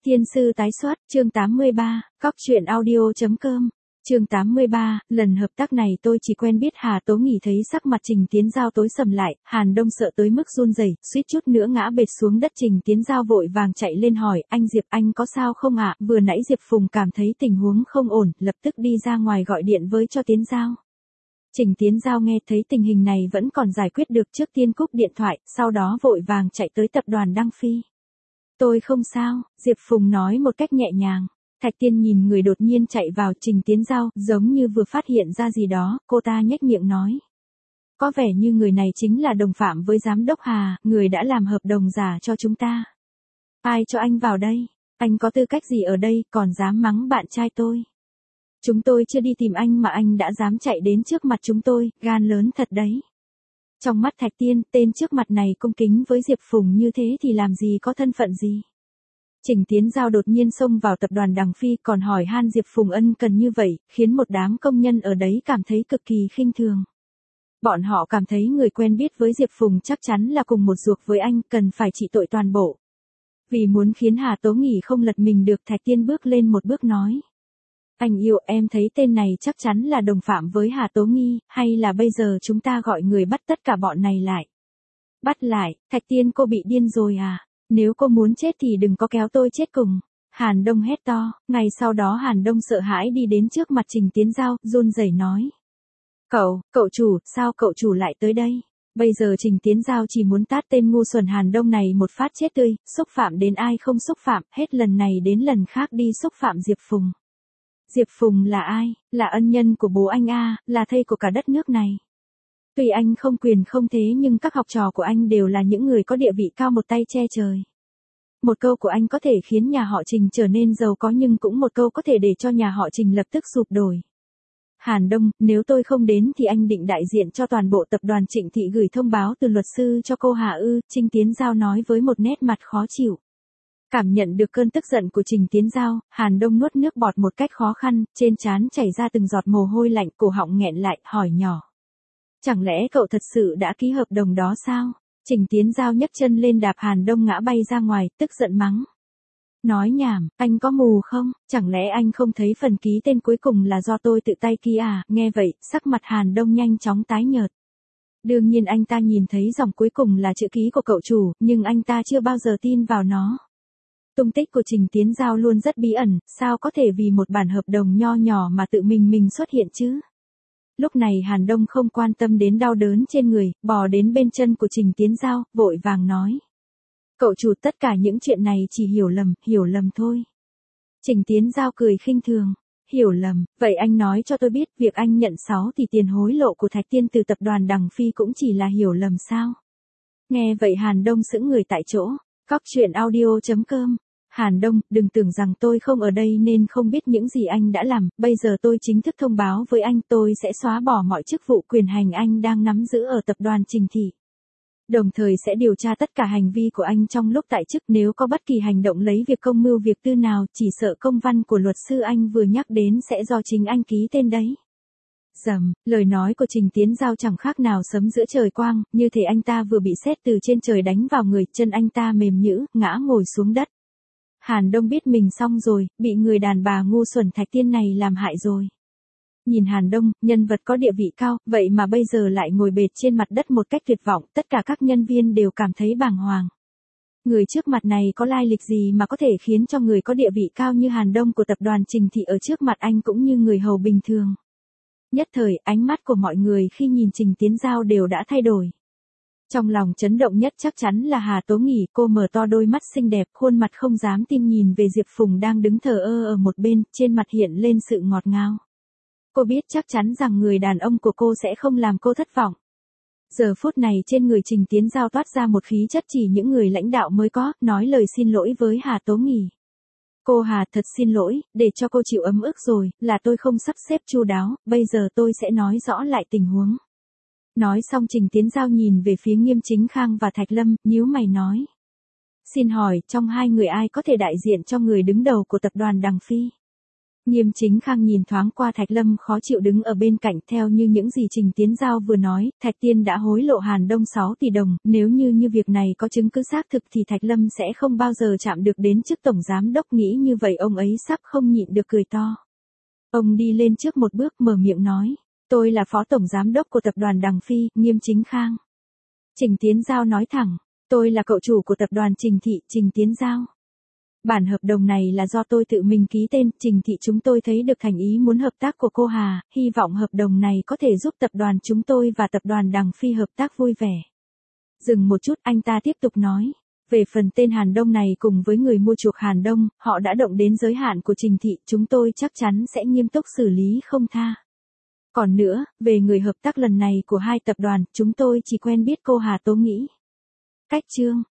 Thiên sư tái xuất, chương 83, Cóc truyện audio.com. Chương 83, lần hợp tác này tôi chỉ quen biết Hà Tố Nghỉ thấy sắc mặt Trình Tiến Giao tối sầm lại, Hàn Đông sợ tới mức run rẩy, suýt chút nữa ngã bệt xuống đất. Trình Tiến Giao vội vàng chạy lên hỏi, anh Diệp anh có sao không ạ? Vừa nãy Diệp Phùng cảm thấy tình huống không ổn, lập tức đi ra ngoài gọi điện với cho Tiến Giao. Trình Tiến Giao nghe thấy tình hình này vẫn còn giải quyết được, trước tiên cúp điện thoại, sau đó vội vàng chạy tới tập đoàn Đăng Phi. Tôi không sao, Diệp Phùng nói một cách nhẹ nhàng. Thạch Tiên nhìn người đột nhiên chạy vào Trình Tiến Giao, giống như vừa phát hiện ra gì đó, cô ta nhếch miệng nói. Có vẻ như người này chính là đồng phạm với giám đốc Hà, người đã làm hợp đồng giả cho chúng ta. Ai cho anh vào đây? Anh có tư cách gì ở đây, còn dám mắng bạn trai tôi? Chúng tôi chưa đi tìm anh mà anh đã dám chạy đến trước mặt chúng tôi, gan lớn thật đấy. Trong mắt Thạch Tiên, tên trước mặt này cung kính với Diệp Phùng như thế thì làm gì có thân phận gì. Trình Tiến Giao đột nhiên xông vào tập đoàn Đằng Phi còn hỏi han Diệp Phùng ân cần như vậy, khiến một đám công nhân ở đấy cảm thấy cực kỳ khinh thường. Bọn họ cảm thấy người quen biết với Diệp Phùng chắc chắn là cùng một ruột với anh, cần phải trị tội toàn bộ. Vì muốn khiến Hà Tố Nghỉ không lật mình được, Thạch Tiên bước lên một bước nói. Anh yêu, em thấy tên này chắc chắn là đồng phạm với Hà Tố Nghi, hay là bây giờ chúng ta gọi người bắt tất cả bọn này lại? Bắt lại? Thạch Tiên, cô bị điên rồi à? Nếu cô muốn chết thì đừng có kéo tôi chết cùng. Hàn Đông hét to, ngay sau đó Hàn Đông sợ hãi đi đến trước mặt Trình Tiến Giao, run rẩy nói. Cậu chủ, sao cậu chủ lại tới đây? Bây giờ Trình Tiến Giao chỉ muốn tát tên ngu xuẩn Hàn Đông này một phát chết tươi, xúc phạm đến ai không xúc phạm, hết lần này đến lần khác đi xúc phạm Diệp Phùng. Diệp Phùng là ai? Là ân nhân của bố anh a, là thầy của cả đất nước này. Tuy anh không quyền không thế nhưng các học trò của anh đều là những người có địa vị cao một tay che trời. Một câu của anh có thể khiến nhà họ Trình trở nên giàu có nhưng cũng một câu có thể để cho nhà họ Trình lập tức sụp đổ. Hàn Đông, nếu tôi không đến thì anh định đại diện cho toàn bộ tập đoàn Trịnh Thị gửi thông báo từ luật sư cho cô Hà ư? Trình Tiến Giao nói với một nét mặt khó chịu. Cảm nhận được cơn tức giận của Trình Tiến Giao, Hàn Đông nuốt nước bọt một cách khó khăn, trên trán chảy ra từng giọt mồ hôi lạnh, cổ họng nghẹn lại, hỏi nhỏ. Chẳng lẽ cậu thật sự đã ký hợp đồng đó sao? Trình Tiến Giao nhấc chân lên đạp Hàn Đông ngã bay ra ngoài, tức giận mắng. Nói nhảm, anh có mù không? Chẳng lẽ anh không thấy phần ký tên cuối cùng là do tôi tự tay ký à? Nghe vậy, sắc mặt Hàn Đông nhanh chóng tái nhợt. Đương nhiên anh ta nhìn thấy dòng cuối cùng là chữ ký của cậu chủ, nhưng anh ta chưa bao giờ tin vào nó. Tung tích của Trình Tiến Giao luôn rất bí ẩn, sao có thể vì một bản hợp đồng nho nhỏ mà tự mình xuất hiện chứ? Lúc này Hàn Đông không quan tâm đến đau đớn trên người, bò đến bên chân của Trình Tiến Giao, vội vàng nói. Cậu chủ, tất cả những chuyện này chỉ hiểu lầm thôi. Trình Tiến Giao cười khinh thường. Hiểu lầm, vậy anh nói cho tôi biết việc anh nhận 6 tỷ tiền hối lộ của Thạch Tiên từ tập đoàn Đằng Phi cũng chỉ là hiểu lầm sao? Nghe vậy Hàn Đông sững người tại chỗ. Cóc truyện audio.com. Hàn Đông, đừng tưởng rằng tôi không ở đây nên không biết những gì anh đã làm, bây giờ tôi chính thức thông báo với anh, tôi sẽ xóa bỏ mọi chức vụ quyền hành anh đang nắm giữ ở tập đoàn Trình Thị. Đồng thời sẽ điều tra tất cả hành vi của anh trong lúc tại chức, nếu có bất kỳ hành động lấy việc công mưu việc tư nào, chỉ sợ công văn của luật sư anh vừa nhắc đến sẽ do chính anh ký tên đấy. Dầm, lời nói của Trình Tiến Giao chẳng khác nào sấm giữa trời quang, như thể anh ta vừa bị sét từ trên trời đánh vào người, chân anh ta mềm nhũn, ngã ngồi xuống đất. Hàn Đông biết mình xong rồi, bị người đàn bà ngu xuẩn Thạch Tiên này làm hại rồi. Nhìn Hàn Đông, nhân vật có địa vị cao, vậy mà bây giờ lại ngồi bệt trên mặt đất một cách tuyệt vọng, tất cả các nhân viên đều cảm thấy bàng hoàng. Người trước mặt này có lai lịch gì mà có thể khiến cho người có địa vị cao như Hàn Đông của tập đoàn Trình Thị ở trước mặt anh cũng như người hầu bình thường. Nhất thời, ánh mắt của mọi người khi nhìn Trình Tiến Giao đều đã thay đổi. Trong lòng chấn động nhất chắc chắn là Hà Tố Nghỉ, cô mở to đôi mắt xinh đẹp, khuôn mặt không dám tin nhìn về Diệp Phùng đang đứng thờ ơ ở một bên, trên mặt hiện lên sự ngọt ngào. Cô biết chắc chắn rằng người đàn ông của cô sẽ không làm cô thất vọng. Giờ phút này trên người Trình Tiến Giao toát ra một khí chất chỉ những người lãnh đạo mới có, nói lời xin lỗi với Hà Tố Nghỉ. Cô Hà, thật xin lỗi, để cho cô chịu ấm ức rồi, là tôi không sắp xếp chu đáo, bây giờ tôi sẽ nói rõ lại tình huống. Nói xong Trình Tiến Giao nhìn về phía Nghiêm Chính Khang và Thạch Lâm, nhíu mày nói. Xin hỏi, trong hai người ai có thể đại diện cho người đứng đầu của tập đoàn Đằng Phi? Nghiêm Chính Khang nhìn thoáng qua Thạch Lâm khó chịu đứng ở bên cạnh, theo như những gì Trình Tiến Giao vừa nói, Thạch Tiên đã hối lộ Hàn Đông 6 tỷ đồng, nếu như việc này có chứng cứ xác thực thì Thạch Lâm sẽ không bao giờ chạm được đến chức tổng giám đốc, nghĩ như vậy ông ấy sắp không nhịn được cười to. Ông đi lên trước một bước mở miệng nói, tôi là phó tổng giám đốc của tập đoàn Đằng Phi, Nghiêm Chính Khang. Trình Tiến Giao nói thẳng, tôi là cậu chủ của tập đoàn Trình Thị, Trình Tiến Giao. Bản hợp đồng này là do tôi tự mình ký tên, Trình Thị chúng tôi thấy được thành ý muốn hợp tác của cô Hà, hy vọng hợp đồng này có thể giúp tập đoàn chúng tôi và tập đoàn Đằng Phi hợp tác vui vẻ. Dừng một chút, anh ta tiếp tục nói, về phần tên Hàn Đông này cùng với người mua chuộc Hàn Đông, họ đã động đến giới hạn của Trình Thị, chúng tôi chắc chắn sẽ nghiêm túc xử lý không tha. Còn nữa, về người hợp tác lần này của hai tập đoàn, chúng tôi chỉ quen biết cô Hà Tố Nghĩ. Cách chương